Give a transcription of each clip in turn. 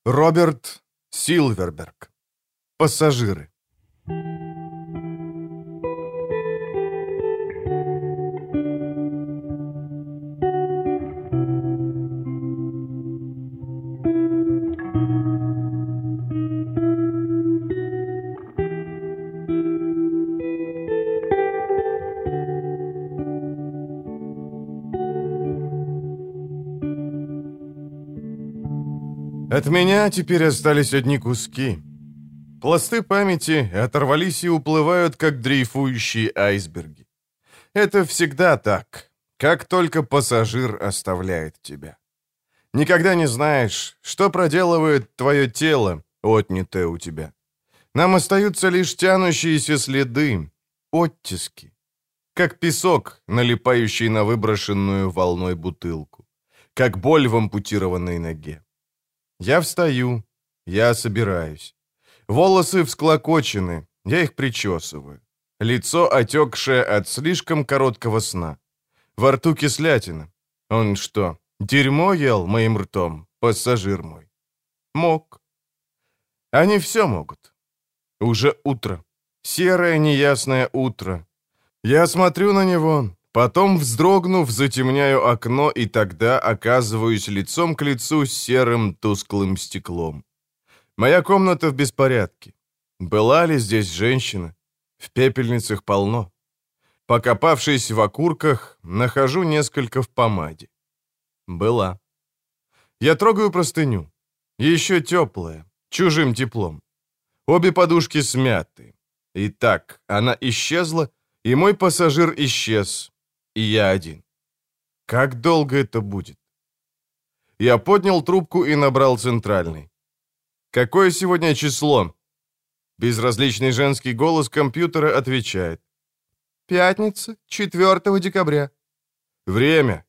Роберт Силверберг. Пассажиры. От меня теперь остались одни куски. Пласты памяти оторвались и уплывают, как дрейфующие айсберги. Это всегда так, как только пассажир оставляет тебя. Никогда не знаешь, что проделывает твое тело, отнятое у тебя. Нам остаются лишь тянущиеся следы, оттиски, как песок, налипающий на выброшенную волной бутылку, как боль в ампутированной ноге. Я встаю, я собираюсь. Волосы всклокочены, я их причесываю. Лицо отекшее от слишком короткого сна. Во рту кислятина. Он что, дерьмо ел моим ртом, пассажир мой? Мог. Они все могут. Уже утро. Серое неясное утро. Я смотрю на него, потом, вздрогнув, затемняю окно, и тогда оказываюсь лицом к лицу с серым тусклым стеклом. Моя комната в беспорядке. Была ли здесь женщина? В пепельницах полно. Покопавшись в окурках, нахожу несколько в помаде. Была. Я трогаю простыню. Еще теплая, чужим теплом. Обе подушки смяты. Итак, она исчезла, и мой пассажир исчез, и я один. Как долго это будет? Я поднял трубку и набрал центральный. «Какое сегодня число?» Безразличный женский голос компьютера отвечает. «Пятница, 4 декабря». «Время?»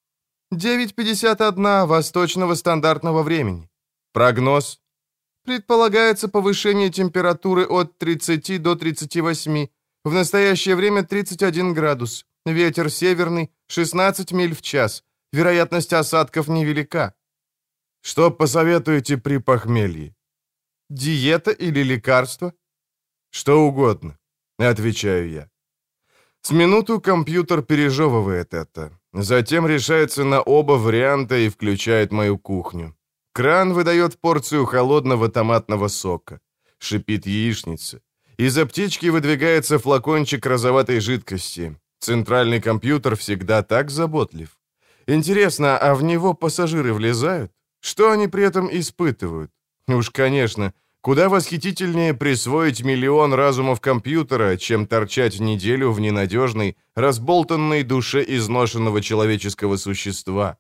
9:51 восточного стандартного времени. Прогноз?» «Предполагается повышение температуры от 30 до 38. В настоящее время 31 градус. Ветер северный, 16 миль в час. Вероятность осадков невелика». «Что посоветуете при похмелье?» «Диета или лекарство?» «Что угодно», — отвечаю я. С минуту компьютер пережевывает это. Затем решается на оба варианта и включает мою кухню. Кран выдает порцию холодного томатного сока. Шипит яичница. Из аптечки выдвигается флакончик розоватой жидкости. Центральный компьютер всегда так заботлив. Интересно, а в него пассажиры влезают? Что они при этом испытывают? Уж, конечно, куда восхитительнее присвоить миллион разумов компьютера, чем торчать неделю в ненадежной, разболтанной душе изношенного человеческого существа.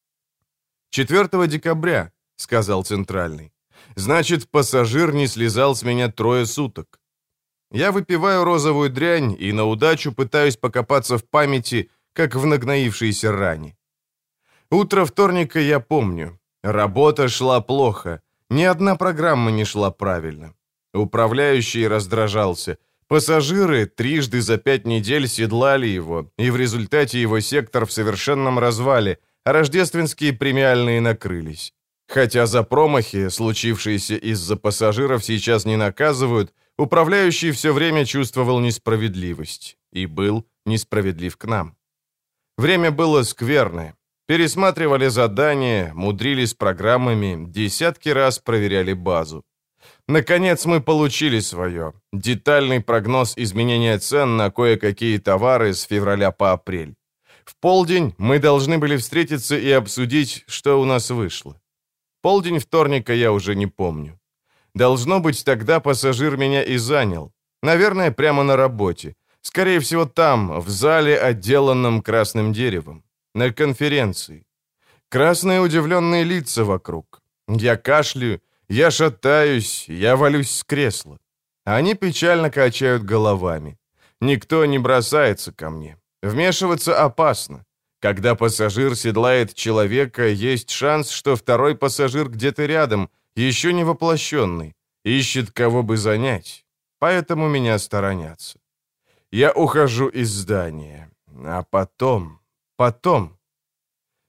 4 декабря, сказал Центральный. Значит, пассажир не слезал с меня 3 суток. Я выпиваю розовую дрянь и на удачу пытаюсь покопаться в памяти, как в нагноившейся ране. Утро вторника я помню. Работа шла плохо. Ни одна программа не шла правильно. Управляющий раздражался. Пассажиры трижды за 5 недель седлали его, и в результате его сектор в совершенном развале, а рождественские премиальные накрылись. Хотя за промахи, случившиеся из-за пассажиров, сейчас не наказывают, управляющий все время чувствовал несправедливость. И был несправедлив к нам. Время было скверное. Пересматривали задания, мудрили с программами, десятки раз проверяли базу. Наконец мы получили свое. Детальный прогноз изменения цен на кое-какие товары с февраля по апрель. В полдень мы должны были встретиться и обсудить, что у нас вышло. Полдень вторника я уже не помню. Должно быть, тогда пассажир меня и занял. Наверное, прямо на работе. Скорее всего, там, в зале, отделанном красным деревом. На конференции. Красные удивленные лица вокруг. Я кашляю, я шатаюсь, я валюсь с кресла. Они печально качают головами. Никто не бросается ко мне. Вмешиваться опасно. Когда пассажир седлает человека, есть шанс, что второй пассажир где-то рядом, еще не воплощенный, ищет кого бы занять. Поэтому меня сторонятся. Я ухожу из здания. А потом...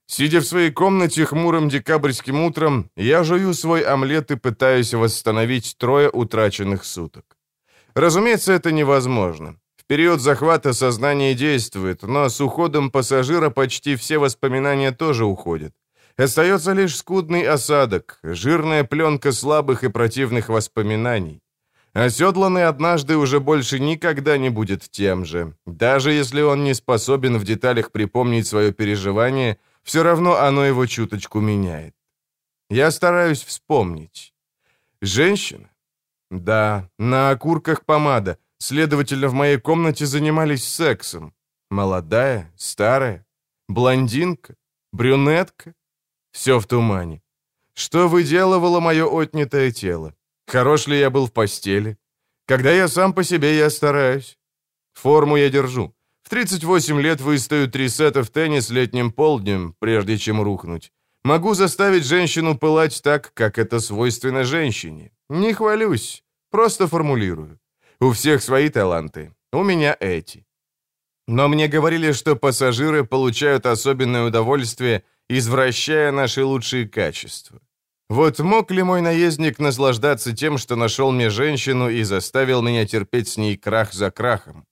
Сидя в своей комнате хмурым декабрьским утром, я жую свой омлет и пытаюсь восстановить 3 утраченных суток. Разумеется, это невозможно. В период захвата сознание действует, но с уходом пассажира почти все воспоминания тоже уходят. Остается лишь скудный осадок, жирная пленка слабых и противных воспоминаний. Оседланный однажды уже больше никогда не будет тем же. Даже если он не способен в деталях припомнить свое переживание, все равно оно его чуточку меняет. Я стараюсь вспомнить. Женщина? Да, на окурках помада. Следовательно, в моей комнате занимались сексом. Молодая? Старая? Блондинка? Брюнетка? Все в тумане. Что выделывало мое отнятое тело? Хорош ли я был в постели? Когда я сам по себе, я стараюсь. Форму я держу. В 38 лет выстою 3 сета в теннис летним полднем, прежде чем рухнуть. Могу заставить женщину пылать так, как это свойственно женщине. Не хвалюсь, просто формулирую. У всех свои таланты, у меня эти. Но мне говорили, что пассажиры получают особенное удовольствие, извращая наши лучшие качества. Вот мог ли мой наездник наслаждаться тем, что нашел мне женщину и заставил меня терпеть с ней крах за крахом?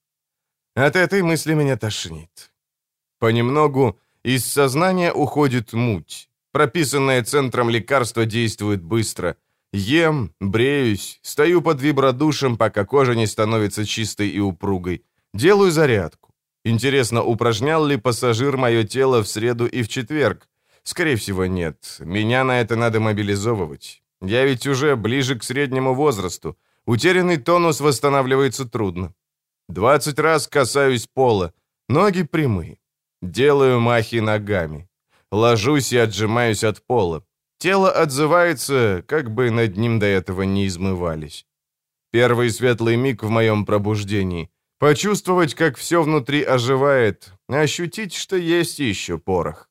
От этой мысли меня тошнит. Понемногу из сознания уходит муть. Прописанное центром лекарство действует быстро. Ем, бреюсь, стою под вибродушем, пока кожа не становится чистой и упругой. Делаю зарядку. Интересно, упражнял ли пассажир мое тело в среду и в четверг? Скорее всего, нет. Меня на это надо мобилизовывать. Я ведь уже ближе к среднему возрасту. Утерянный тонус восстанавливается трудно. 20 раз касаюсь пола. Ноги прямые. Делаю махи ногами. Ложусь и отжимаюсь от пола. Тело отзывается, как бы над ним до этого не измывались. Первый светлый миг в моем пробуждении. Почувствовать, как все внутри оживает. Ощутить, что есть еще порох.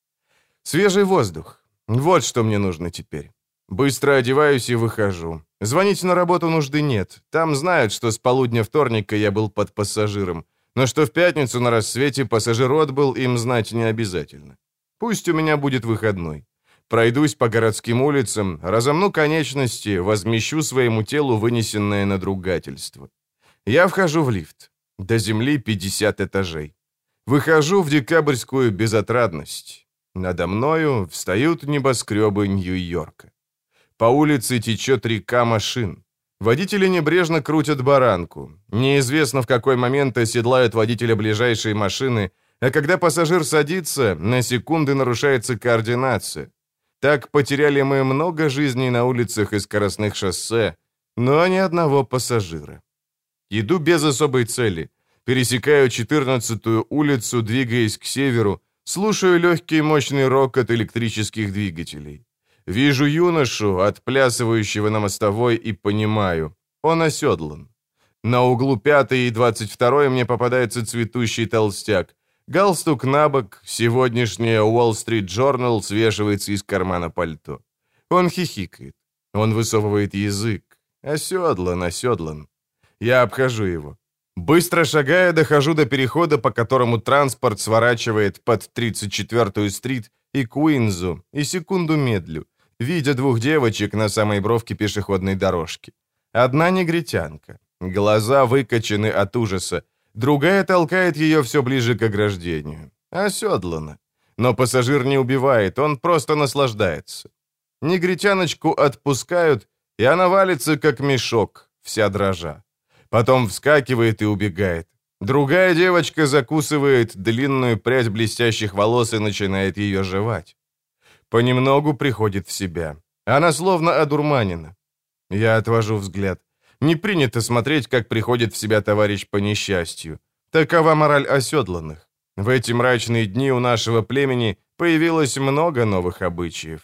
Свежий воздух. Вот что мне нужно теперь. Быстро одеваюсь и выхожу. Звонить на работу нужды нет. Там знают, что с полудня вторника я был под пассажиром. Но что в пятницу на рассвете пассажир отбыл, им знать не обязательно. Пусть у меня будет выходной. Пройдусь по городским улицам, разомну конечности, возмещу своему телу вынесенное надругательство. Я вхожу в лифт. До земли 50 этажей. Выхожу в декабрьскую безотрадность. Надо мною встают небоскребы Нью-Йорка. По улице течет река машин. Водители небрежно крутят баранку. Неизвестно, в какой момент оседлают водителя ближайшей машины, а когда пассажир садится, на секунды нарушается координация. Так потеряли мы много жизней на улицах и скоростных шоссе, но ни одного пассажира. Иду без особой цели. Пересекаю 14-ю улицу, двигаясь к северу, слушаю легкий мощный рокот электрических двигателей. Вижу юношу, отплясывающего на мостовой, и понимаю, он оседлан. На углу 5-й и 22-й мне попадается цветущий толстяк. Галстук набок, сегодняшняя Wall Street Journal свешивается из кармана пальто. Он хихикает, он высовывает язык. Оседлан, оседлан. Я обхожу его. Быстро шагая, дохожу до перехода, по которому транспорт сворачивает под 34-ю стрит и Куинзу, и секунду медлю, видя 2 девочек на самой бровке пешеходной дорожки. Одна негритянка. Глаза выкочены от ужаса. Другая толкает ее все ближе к ограждению. Оседлана. Но пассажир не убивает, он просто наслаждается. Негритяночку отпускают, и она валится, как мешок, вся дрожа. Потом вскакивает и убегает. Другая девочка закусывает длинную прядь блестящих волос и начинает ее жевать. Понемногу приходит в себя. Она словно одурманена. Я отвожу взгляд. Не принято смотреть, как приходит в себя товарищ по несчастью. Такова мораль оседланных. В эти мрачные дни у нашего племени появилось много новых обычаев.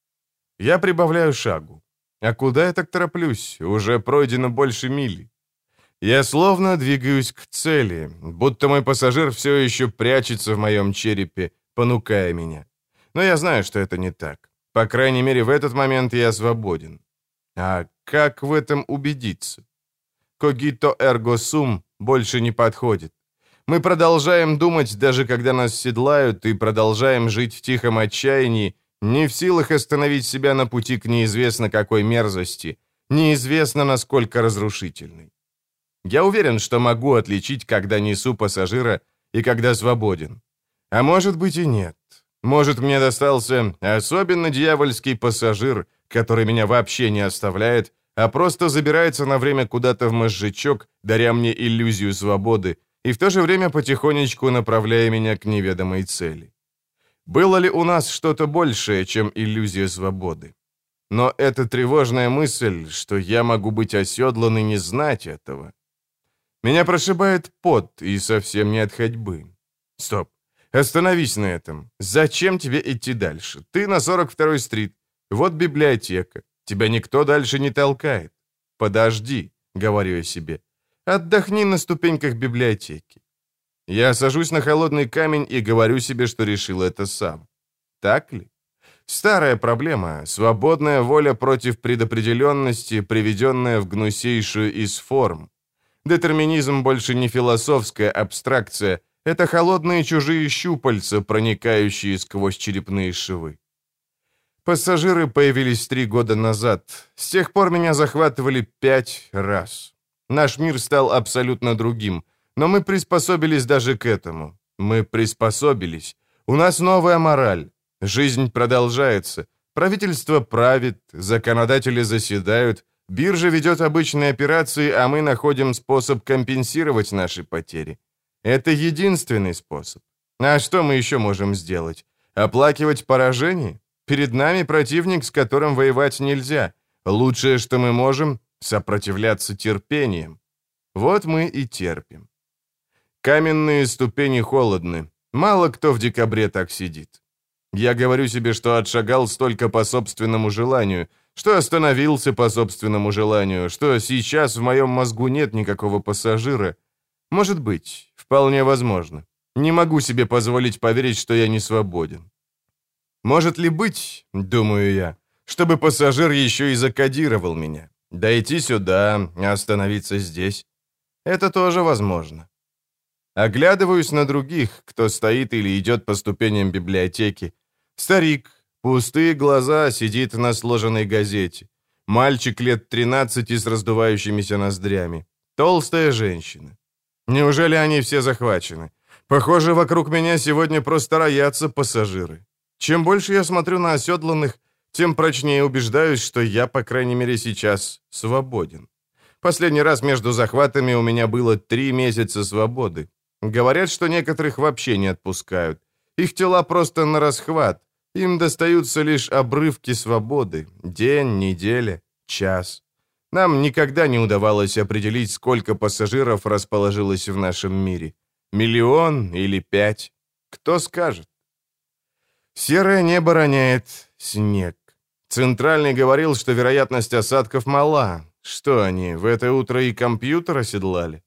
Я прибавляю шагу. А куда я так тороплюсь? Уже пройдено больше мили. Я словно двигаюсь к цели, будто мой пассажир все еще прячется в моем черепе, понукая меня. Но я знаю, что это не так. По крайней мере, в этот момент я свободен. А как в этом убедиться? Когито эрго сум больше не подходит. Мы продолжаем думать, даже когда нас седлают, и продолжаем жить в тихом отчаянии, не в силах остановить себя на пути к неизвестно какой мерзости, неизвестно насколько разрушительной. Я уверен, что могу отличить, когда несу пассажира и когда свободен. А может быть и нет. Может, мне достался особенно дьявольский пассажир, который меня вообще не оставляет, а просто забирается на время куда-то в мозжечок, даря мне иллюзию свободы, и в то же время потихонечку направляя меня к неведомой цели. Было ли у нас что-то большее, чем иллюзия свободы? Но это тревожная мысль, что я могу быть оседлан и не знать этого. Меня прошибает пот, и совсем не от ходьбы. Стоп. Остановись на этом. Зачем тебе идти дальше? Ты на 42-й стрит. Вот библиотека. Тебя никто дальше не толкает. Подожди, говорю я себе. Отдохни на ступеньках библиотеки. Я сажусь на холодный камень и говорю себе, что решил это сам. Так ли? Старая проблема, свободная воля против предопределенности, приведенная в гнусейшую из форм. Детерминизм больше не философская абстракция, это холодные чужие щупальца, проникающие сквозь черепные швы. Пассажиры появились 3 года назад. С тех пор меня захватывали 5 раз. Наш мир стал абсолютно другим, но мы приспособились даже к этому. Мы приспособились. У нас новая мораль. Жизнь продолжается. Правительство правит, законодатели заседают, биржа ведет обычные операции, а мы находим способ компенсировать наши потери. Это единственный способ. А что мы еще можем сделать? Оплакивать поражение? Перед нами противник, с которым воевать нельзя. Лучшее, что мы можем — сопротивляться терпением. Вот мы и терпим. Каменные ступени холодны. Мало кто в декабре так сидит. Я говорю себе, что отшагал столько по собственному желанию, что остановился по собственному желанию, что сейчас в моем мозгу нет никакого пассажира. Может быть, вполне возможно. Не могу себе позволить поверить, что я не свободен. Может ли быть, думаю я, чтобы пассажир еще и закодировал меня? Дойти сюда, остановиться здесь? Это тоже возможно. Оглядываюсь на других, кто стоит или идет по ступеням библиотеки. Старик, пустые глаза, сидит на сложенной газете. Мальчик лет 13 с раздувающимися ноздрями. Толстая женщина. Неужели они все захвачены? Похоже, вокруг меня сегодня просто роятся пассажиры. Чем больше я смотрю на оседланных, тем прочнее убеждаюсь, что я, по крайней мере, сейчас свободен. Последний раз между захватами у меня было 3 месяца свободы. Говорят, что некоторых вообще не отпускают. Их тела просто на расхват. Им достаются лишь обрывки свободы. День, неделя, час. Нам никогда не удавалось определить, сколько пассажиров расположилось в нашем мире. 1 миллион или 5? Кто скажет? Серое небо роняет снег. Центральный говорил, что вероятность осадков мала. Что они, в это утро и компьютер оседлали?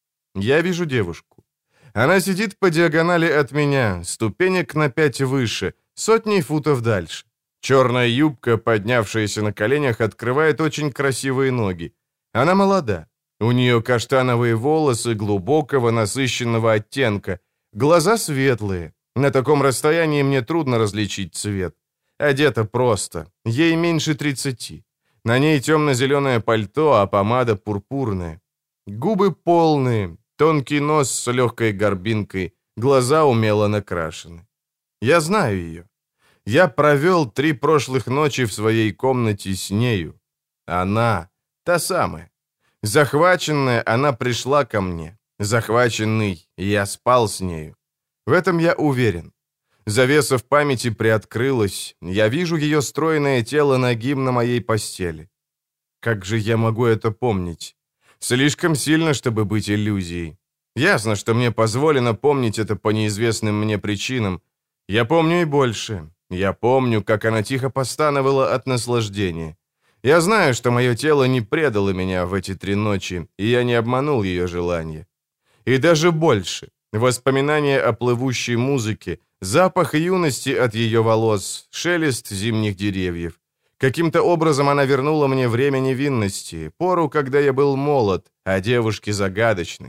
Я вижу девушку. Она сидит по диагонали от меня, ступенек на 5 выше, сотни футов дальше. Черная юбка, поднявшаяся на коленях, открывает очень красивые ноги. Она молода. У нее каштановые волосы глубокого насыщенного оттенка, глаза светлые. На таком расстоянии мне трудно различить цвет. Одета просто, ей меньше 30. На ней темно-зеленое пальто, а помада пурпурная. Губы полные, тонкий нос с легкой горбинкой, глаза умело накрашены. Я знаю ее. Я провел 3 прошлых ночи в своей комнате с нею. Она, та самая. Захваченная, она пришла ко мне. Захваченный, я спал с нею. В этом я уверен. Завеса в памяти приоткрылась. Я вижу ее стройное тело нагим на моей постели. Как же я могу это помнить? Слишком сильно, чтобы быть иллюзией. Ясно, что мне позволено помнить это по неизвестным мне причинам. Я помню и больше. Я помню, как она тихо постановала от наслаждения. Я знаю, что мое тело не предало меня в эти 3 ночи, и я не обманул ее желание. И даже больше. Воспоминания о плывущей музыке, запах юности от ее волос, шелест зимних деревьев. Каким-то образом она вернула мне время невинности, пору, когда я был молод, а девушки загадочны.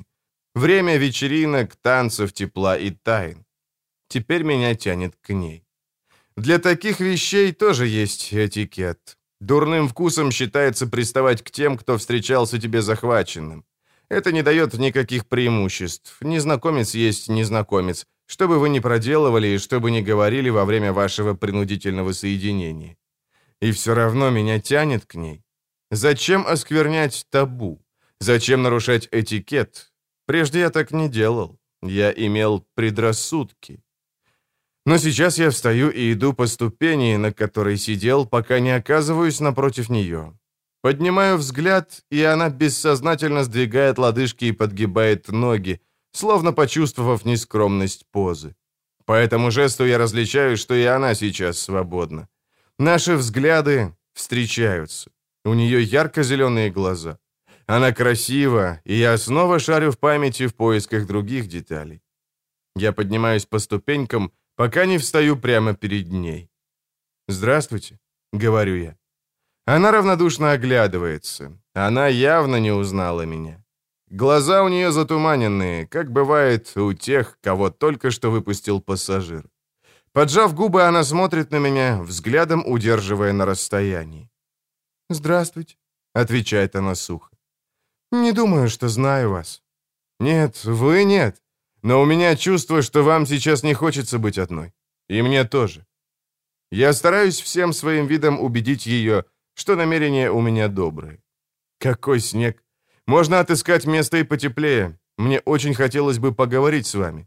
Время вечеринок, танцев, тепла и тайн. Теперь меня тянет к ней. Для таких вещей тоже есть этикет. Дурным вкусом считается приставать к тем, кто встречался тебе захваченным. Это не дает никаких преимуществ. Незнакомец есть незнакомец, что бы вы ни проделывали и что бы ни говорили во время вашего принудительного соединения. И все равно меня тянет к ней. Зачем осквернять табу? Зачем нарушать этикет? Прежде я так не делал. Я имел предрассудки. Но сейчас я встаю и иду по ступени, на которой сидел, пока не оказываюсь напротив нее. Поднимаю взгляд, и она бессознательно сдвигает лодыжки и подгибает ноги, словно почувствовав нескромность позы. По этому жесту я различаю, что и она сейчас свободна. Наши взгляды встречаются. У нее ярко-зеленые глаза. Она красива, и я снова шарю в памяти в поисках других деталей. Я поднимаюсь по ступенькам, пока не встаю прямо перед ней. «Здравствуйте», — говорю я. Она равнодушно оглядывается. Она явно не узнала меня. Глаза у нее затуманенные, как бывает у тех, кого только что выпустил пассажир. Поджав губы, она смотрит на меня, взглядом удерживая на расстоянии. «Здравствуйте», — отвечает она сухо. «Не думаю, что знаю вас». «Нет, вы нет. Но у меня чувство, что вам сейчас не хочется быть одной. И мне тоже». Я стараюсь всем своим видом убедить ее, что намерения у меня добрые. Какой снег! Можно отыскать место и потеплее. Мне очень хотелось бы поговорить с вами.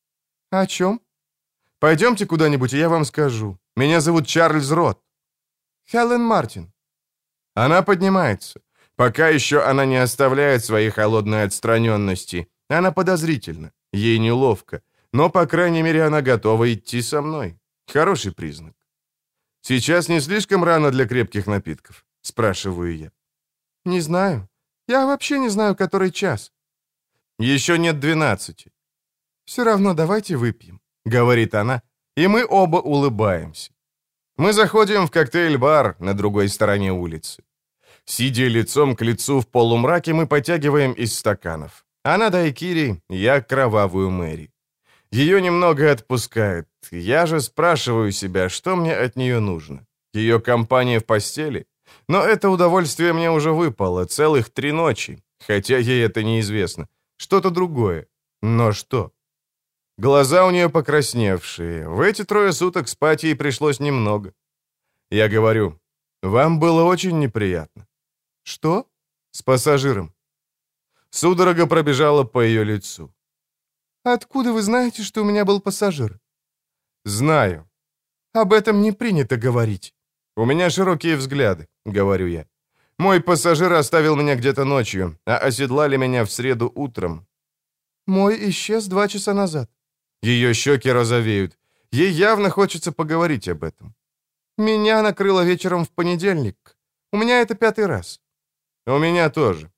О чем? Пойдемте куда-нибудь, и я вам скажу. Меня зовут Чарльз Рот. Хелен Мартин. Она поднимается. Пока еще она не оставляет своей холодной отстраненности. Она подозрительна. Ей неловко. Но, по крайней мере, она готова идти со мной. Хороший признак. «Сейчас не слишком рано для крепких напитков?» — спрашиваю я. «Не знаю. Я вообще не знаю, который час». «Еще нет 12. «Все равно давайте выпьем», — говорит она, и мы оба улыбаемся. Мы заходим в коктейль-бар на другой стороне улицы. Сидя лицом к лицу в полумраке, мы потягиваем из стаканов. Она дайкири, я кровавую Мэри. Ее немного отпускает. Я же спрашиваю себя, что мне от нее нужно. Ее компания в постели? Но это удовольствие мне уже выпало целых 3 ночи, хотя ей это неизвестно. Что-то другое. Но что? Глаза у нее покрасневшие. В эти 3 суток спать ей пришлось немного. Я говорю, вам было очень неприятно. Что? С пассажиром. Судорога пробежала по ее лицу. «Откуда вы знаете, что у меня был пассажир?» «Знаю. Об этом не принято говорить. У меня широкие взгляды», — говорю я. «Мой пассажир оставил меня где-то ночью, а оседлали меня в среду утром». «Мой исчез 2 часа назад». Ее щеки розовеют. Ей явно хочется поговорить об этом. «Меня накрыло вечером в понедельник. У меня это 5-й раз». «У меня тоже».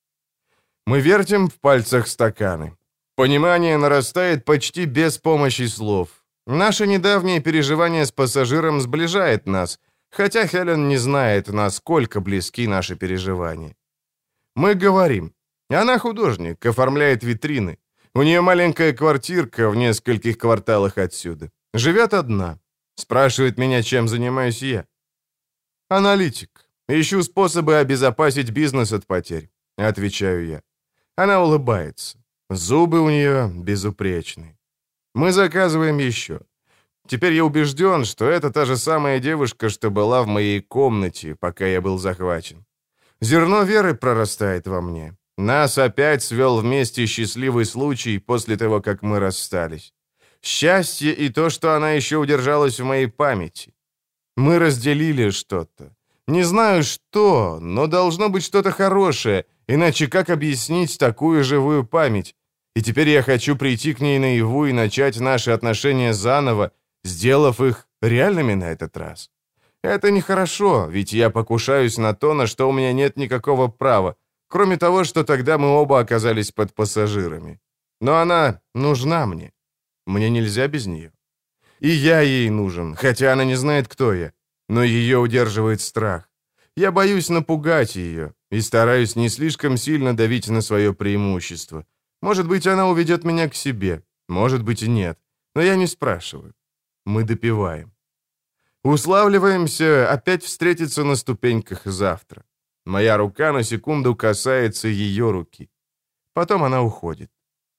Мы вертим в пальцах стаканы. Понимание нарастает почти без помощи слов. Наше недавнее переживание с пассажиром сближает нас, хотя Хелен не знает, насколько близки наши переживания. Мы говорим. Она художник, оформляет витрины. У нее маленькая квартирка в нескольких кварталах отсюда. Живет одна. Спрашивает меня, чем занимаюсь я. Аналитик. Ищу способы обезопасить бизнес от потерь. Отвечаю я. Она улыбается. Зубы у нее безупречные. Мы заказываем еще. Теперь я убежден, что это та же самая девушка, что была в моей комнате, пока я был захвачен. Зерно веры прорастает во мне. Нас опять свел вместе счастливый случай после того, как мы расстались. Счастье и то, что она еще удержалась в моей памяти. Мы разделили что-то. Не знаю что, но должно быть что-то хорошее, иначе как объяснить такую живую память? И теперь я хочу прийти к ней наяву и начать наши отношения заново, сделав их реальными на этот раз. Это нехорошо, ведь я покушаюсь на то, на что у меня нет никакого права, кроме того, что тогда мы оба оказались под пассажирами. Но она нужна мне. Мне нельзя без нее. И я ей нужен, хотя она не знает, кто я. Но ее удерживает страх. Я боюсь напугать ее и стараюсь не слишком сильно давить на свое преимущество. Может быть, она уведет меня к себе, может быть и нет, но я не спрашиваю. Мы допиваем. Уславливаемся опять встретиться на ступеньках завтра. Моя рука на секунду касается ее руки. Потом она уходит.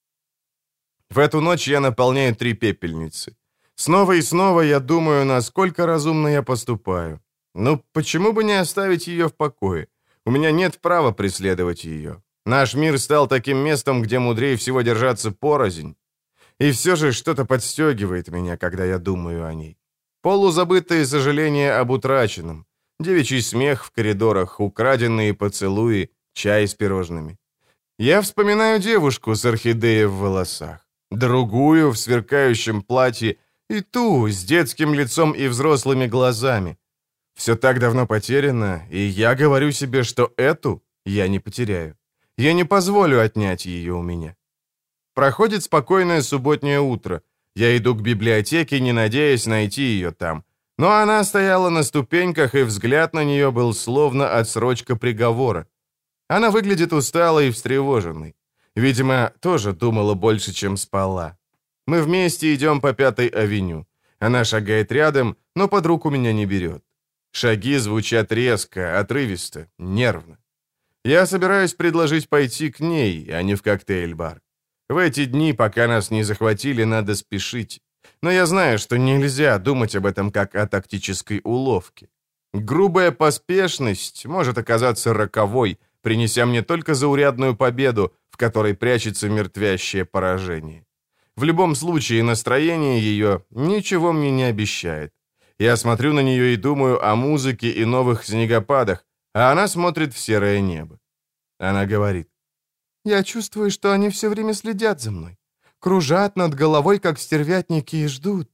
В эту ночь я наполняю 3 пепельницы. Снова и снова я думаю, насколько разумно я поступаю. Ну, почему бы не оставить ее в покое? У меня нет права преследовать ее. Наш мир стал таким местом, где мудрее всего держаться порознь. И все же что-то подстегивает меня, когда я думаю о ней. Полузабытые сожаления об утраченном. Девичий смех в коридорах, украденные поцелуи, чай с пирожными. Я вспоминаю девушку с орхидеей в волосах, другую в сверкающем платье и ту с детским лицом и взрослыми глазами. Все так давно потеряно, и я говорю себе, что эту я не потеряю. Я не позволю отнять ее у меня. Проходит спокойное субботнее утро. Я иду к библиотеке, не надеясь найти ее там. Но она стояла на ступеньках, и взгляд на нее был словно отсрочка приговора. Она выглядит усталой и встревоженной. Видимо, тоже думала больше, чем спала. Мы вместе идем по 5-й авеню. Она шагает рядом, но под руку меня не берет. Шаги звучат резко, отрывисто, нервно. Я собираюсь предложить пойти к ней, а не в коктейль-бар. В эти дни, пока нас не захватили, надо спешить. Но я знаю, что нельзя думать об этом как о тактической уловке. Грубая поспешность может оказаться роковой, принеся мне только заурядную победу, в которой прячется мертвящее поражение. В любом случае, настроение ее ничего мне не обещает. Я смотрю на нее и думаю о музыке и новых снегопадах, а она смотрит в серое небо. Она говорит: «Я чувствую, что они все время следят за мной. Кружат над головой, как стервятники, и ждут,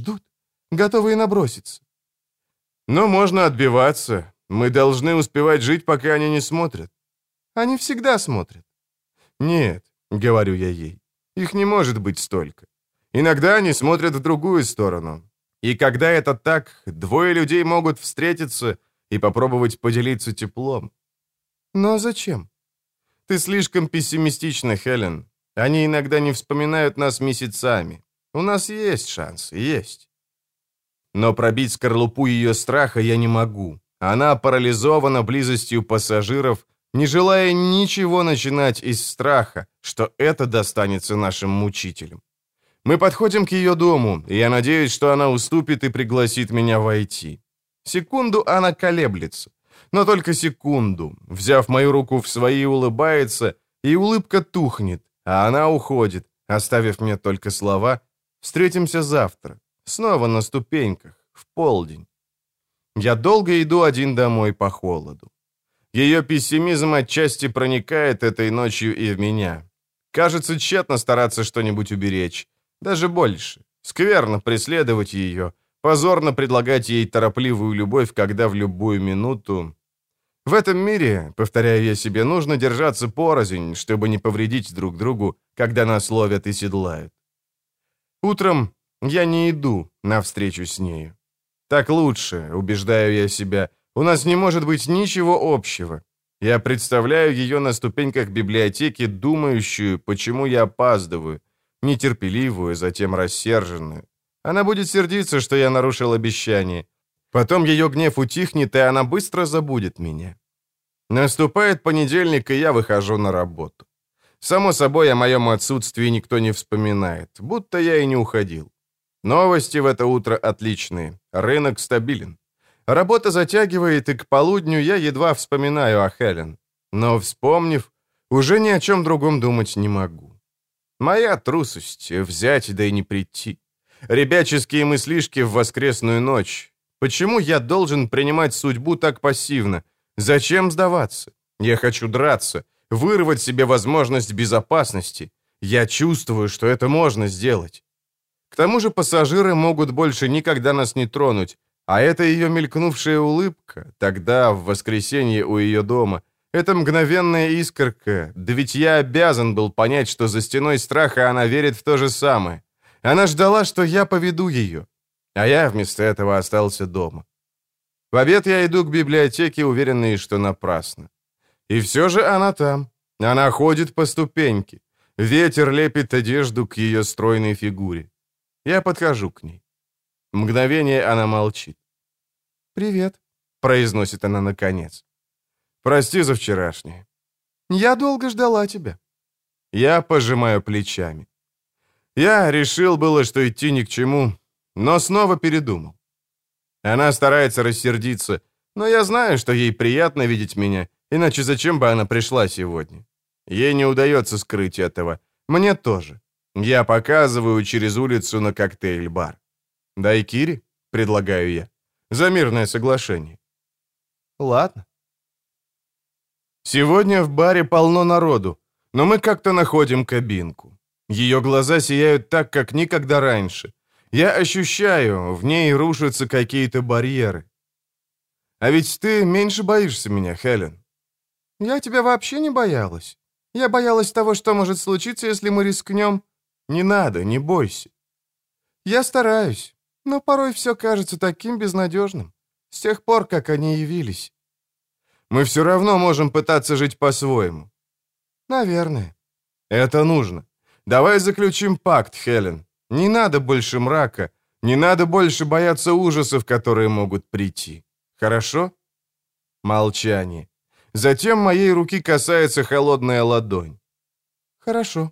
готовые наброситься». Но можно отбиваться. Мы должны успевать жить, пока они не смотрят. Они всегда смотрят. Нет, говорю я ей, их не может быть столько. Иногда они смотрят в другую сторону. И когда это так, 2 людей могут встретиться и попробовать поделиться теплом. Но зачем? Ты слишком пессимистична, Хелен. Они иногда не вспоминают нас месяцами. У нас есть шанс, есть. Но пробить скорлупу ее страха я не могу. Она парализована близостью пассажиров, не желая ничего начинать из страха, что это достанется нашим мучителям. Мы подходим к ее дому, и я надеюсь, что она уступит и пригласит меня войти. Секунду она колеблется, но только секунду. Взяв мою руку в свои, улыбается, и улыбка тухнет, а она уходит, оставив мне только слова: «Встретимся завтра, снова на ступеньках, в полдень». Я долго иду один домой по холоду. Ее пессимизм отчасти проникает этой ночью и в меня. Кажется, тщетно стараться что-нибудь уберечь. Даже больше. Скверно преследовать ее, позорно предлагать ей торопливую любовь, когда в любую минуту... В этом мире, повторяю я себе, нужно держаться порознь, чтобы не повредить друг другу, когда нас ловят и седлают. Утром я не иду навстречу с нею. Так лучше, убеждаю я себя. У нас не может быть ничего общего. Я представляю ее на ступеньках библиотеки, думающую, почему я опаздываю, нетерпеливую, затем рассерженную. Она будет сердиться, что я нарушил обещание. Потом ее гнев утихнет, и она быстро забудет меня. Наступает понедельник, и я выхожу на работу. Само собой, о моем отсутствии никто не вспоминает, будто я и не уходил. Новости в это утро отличные. Рынок стабилен. Работа затягивает, и к полудню я едва вспоминаю о Хелен. Но, вспомнив, уже ни о чем другом думать не могу. Моя трусость — взять да и не прийти. Ребяческие мыслишки в воскресную ночь. Почему я должен принимать судьбу так пассивно? Зачем сдаваться? Я хочу драться, вырвать себе возможность безопасности. Я чувствую, что это можно сделать. К тому же пассажиры могут больше никогда нас не тронуть, а это ее мелькнувшая улыбка, тогда, в воскресенье у ее дома, это мгновенная искорка, да ведь я обязан был понять, что за стеной страха она верит в то же самое. Она ждала, что я поведу ее, а я вместо этого остался дома. В обед я иду к библиотеке, уверенный, что напрасно. И все же она там. Она ходит по ступеньке. Ветер лепит одежду к ее стройной фигуре. Я подхожу к ней. Мгновение она молчит. «Привет», — произносит она наконец. «Прости за вчерашнее. Я долго ждала тебя». Я пожимаю плечами. Я решил было, что идти ни к чему, но снова передумал. Она старается рассердиться, но я знаю, что ей приятно видеть меня, иначе зачем бы она пришла сегодня? Ей не удается скрыть этого. Мне тоже. Я показываю через улицу на коктейль-бар. «Дайкири?» — предлагаю я. «За мирное соглашение». «Ладно». Сегодня в баре полно народу, но мы как-то находим кабинку. Ее глаза сияют так, как никогда раньше. Я ощущаю, в ней рушатся какие-то барьеры. А ведь ты меньше боишься меня, Хелен. Я тебя вообще не боялась. Я боялась того, что может случиться, если мы рискнем. Не надо, не бойся. Я стараюсь, но порой все кажется таким безнадежным. С тех пор, как они явились. Мы все равно можем пытаться жить по-своему. Наверное. Это нужно. Давай заключим пакт, Хелен. Не надо больше мрака. Не надо больше бояться ужасов, которые могут прийти. Хорошо? Молчание. Затем моей руки касается холодная ладонь. Хорошо.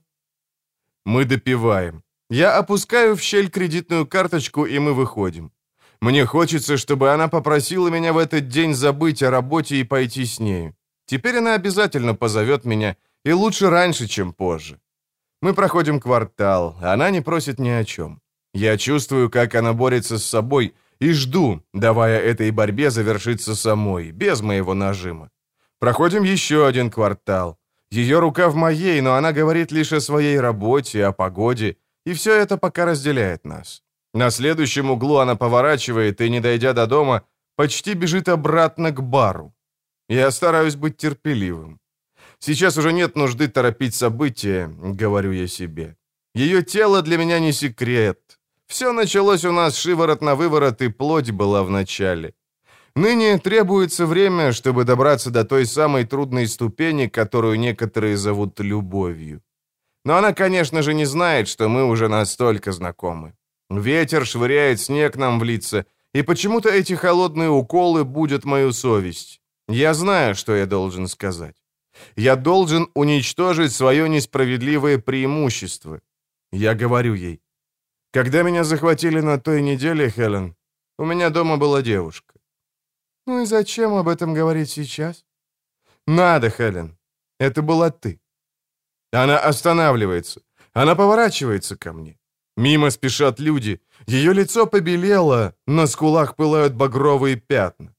Мы допиваем. Я опускаю в щель кредитную карточку, и мы выходим. Мне хочется, чтобы она попросила меня в этот день забыть о работе и пойти с нею. Теперь она обязательно позовет меня, и лучше раньше, чем позже. Мы проходим квартал, она не просит ни о чем. Я чувствую, как она борется с собой, и жду, давая этой борьбе завершиться самой, без моего нажима. Проходим еще один квартал. Ее рука в моей, но она говорит лишь о своей работе, о погоде, и все это пока разделяет нас. На следующем углу она поворачивает и, не дойдя до дома, почти бежит обратно к бару. Я стараюсь быть терпеливым. Сейчас уже нет нужды торопить события, говорю я себе. Ее тело для меня не секрет. Все началось у нас шиворот на выворот, и плоть была в начале. Ныне требуется время, чтобы добраться до той самой трудной ступени, которую некоторые зовут любовью. Но она, конечно же, не знает, что мы уже настолько знакомы. Ветер швыряет снег нам в лица, и почему-то эти холодные уколы будят мою совесть. Я знаю, что я должен сказать. Я должен уничтожить свое несправедливое преимущество. Я говорю ей. Когда меня захватили на той неделе, Хелен, у меня дома была девушка. Ну и зачем об этом говорить сейчас? Надо, Хелен. Это была ты. Она останавливается. Она поворачивается ко мне. Мимо спешат люди. Ее лицо побелело, на скулах пылают багровые пятна.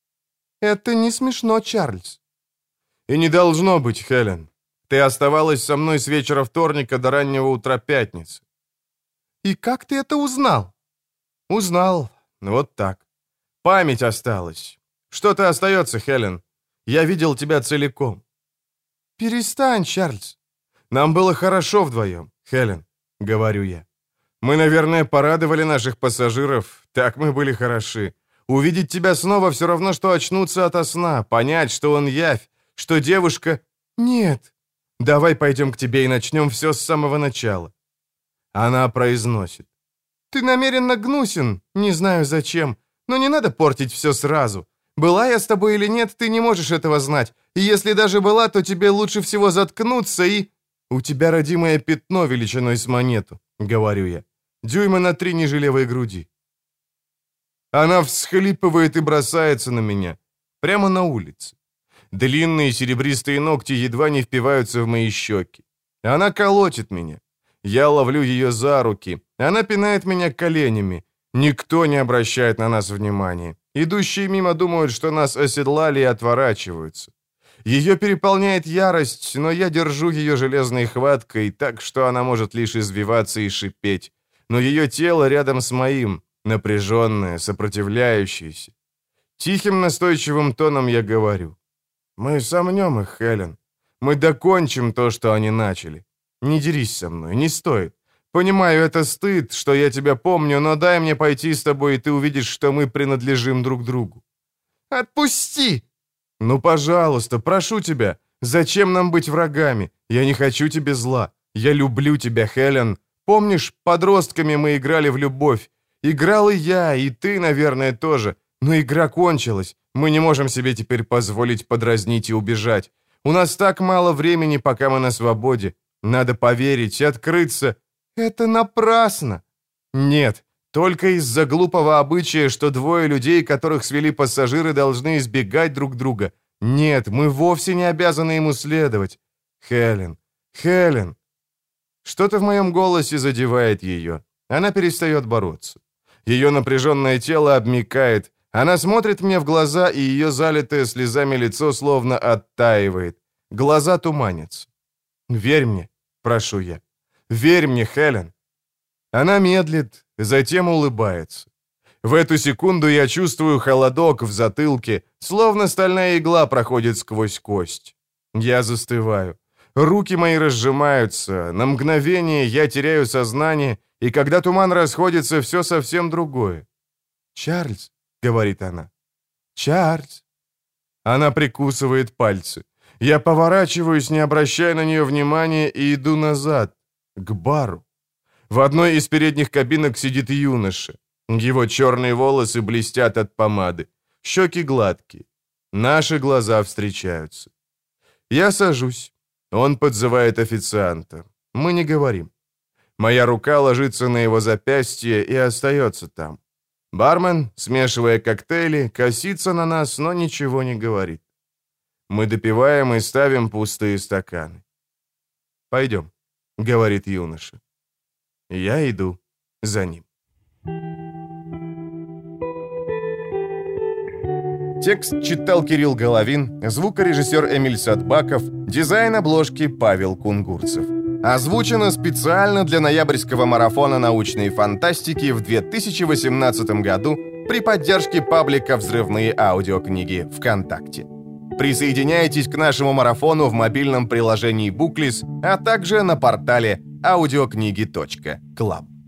Это не смешно, Чарльз. И не должно быть, Хелен. Ты оставалась со мной с вечера вторника до раннего утра пятницы. И как ты это узнал? Узнал. Вот так. Память осталась. Что-то остается, Хелен. Я видел тебя целиком. Перестань, Чарльз. Нам было хорошо вдвоем, Хелен, говорю я. Мы, наверное, порадовали наших пассажиров. Так мы были хороши. Увидеть тебя снова все равно, что очнуться ото сна, понять, что он явь, что девушка... Нет. Давай пойдем к тебе и начнем все с самого начала. Она произносит. Ты намеренно гнусен, не знаю зачем, но не надо портить все сразу. Была я с тобой или нет, ты не можешь этого знать. И если даже была, то тебе лучше всего заткнуться и... У тебя родимое пятно величиной с монету, говорю я. Дюйма на 3 ниже левой груди. Она всхлипывает и бросается на меня. Прямо на улице. Длинные серебристые ногти едва не впиваются в мои щеки. Она колотит меня. Я ловлю ее за руки. Она пинает меня коленями. Никто не обращает на нас внимания. Идущие мимо думают, что нас оседлали, и отворачиваются. Ее переполняет ярость, но я держу ее железной хваткой, так что она может лишь извиваться и шипеть. Но ее тело рядом с моим, напряженное, сопротивляющееся. Тихим настойчивым тоном я говорю. Мы сомнем их, Хелен. Мы докончим то, что они начали. Не дерись со мной, не стоит. Понимаю, это стыд, что я тебя помню, но дай мне пойти с тобой, и ты увидишь, что мы принадлежим друг другу. Отпусти! Ну, пожалуйста, прошу тебя. Зачем нам быть врагами? Я не хочу тебе зла. Я люблю тебя, Хелен. Помнишь, подростками мы играли в любовь? Играл и я, и ты, наверное, тоже. Но игра кончилась. Мы не можем себе теперь позволить подразнить и убежать. У нас так мало времени, пока мы на свободе. Надо поверить, открыться. Это напрасно. Нет, только из-за глупого обычая, что двое людей, которых свели пассажиры, должны избегать друг друга. Нет, мы вовсе не обязаны ему следовать. Хелен, Хелен. Что-то в моем голосе задевает ее. Она перестает бороться. Ее напряженное тело обмякает. Она смотрит мне в глаза, и ее залитое слезами лицо словно оттаивает. Глаза туманятся. «Верь мне», — прошу я. «Верь мне, Хелен». Она медлит, затем улыбается. В эту секунду я чувствую холодок в затылке, словно стальная игла проходит сквозь кость. Я застываю. Руки мои разжимаются, на мгновение я теряю сознание, и когда туман расходится, все совсем другое. «Чарльз», — говорит она, — «Чарльз». Она прикусывает пальцы. Я поворачиваюсь, не обращая на нее внимания, и иду назад, к бару. В одной из передних кабинок сидит юноша. Его черные волосы блестят от помады, щеки гладкие. Наши глаза встречаются. Я сажусь. Он подзывает официанта. Мы не говорим. Моя рука ложится на его запястье и остается там. Бармен, смешивая коктейли, косится на нас, но ничего не говорит. Мы допиваем и ставим пустые стаканы. «Пойдем», — говорит юноша. Я иду за ним. Текст читал Кирилл Головин, звукорежиссер Эмиль Садбаков, дизайн обложки Павел Кунгурцев. Озвучено специально для ноябрьского марафона научной фантастики в 2018 году при поддержке паблика «Взрывные аудиокниги» ВКонтакте. Присоединяйтесь к нашему марафону в мобильном приложении Booklist, а также на портале audiokniги.club.